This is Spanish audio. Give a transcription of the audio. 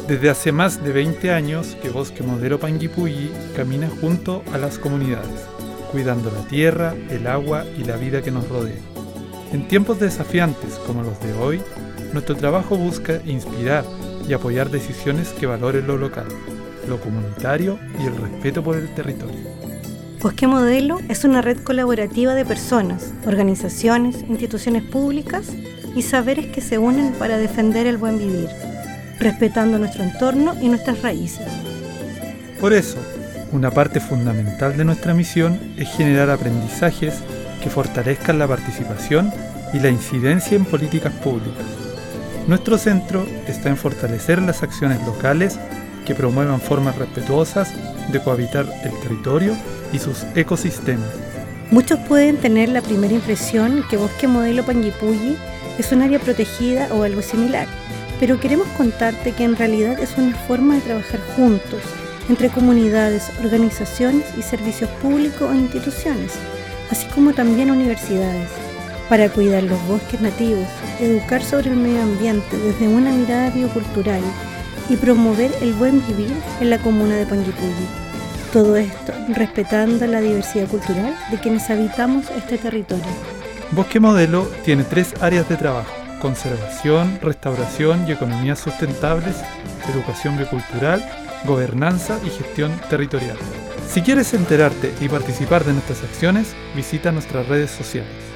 Desde hace más de 20 años que Bosque Modelo Panguipulli camina junto a las comunidades, cuidando la tierra, el agua y la vida que nos rodea. En tiempos desafiantes como los de hoy, nuestro trabajo busca inspirar y apoyar decisiones que valoren lo local, lo comunitario y el respeto por el territorio. Bosque Modelo es una red colaborativa de personas, organizaciones, instituciones públicas y saberes que se unen para defender el buen vivir, respetando nuestro entorno y nuestras raíces. Por eso, una parte fundamental de nuestra misión es generar aprendizajes que fortalezcan la participación y la incidencia en políticas públicas. Nuestro centro está en fortalecer las acciones locales que promuevan formas respetuosas de cohabitar el territorio y sus ecosistemas. Muchos pueden tener la primera impresión que Bosque Modelo Panguipulli es un área protegida o algo similar, pero queremos contarte que en realidad es una forma de trabajar juntos, entre comunidades, organizaciones y servicios públicos o instituciones, así como también universidades, para cuidar los bosques nativos, educar sobre el medio ambiente desde una mirada biocultural y promover el buen vivir en la comuna de Panguipulli. Todo esto respetando la diversidad cultural de quienes habitamos este territorio. Bosque Modelo tiene 3 áreas de trabajo: conservación, restauración y economías sustentables, educación biocultural, gobernanza y gestión territorial. Si quieres enterarte y participar de nuestras acciones, visita nuestras redes sociales.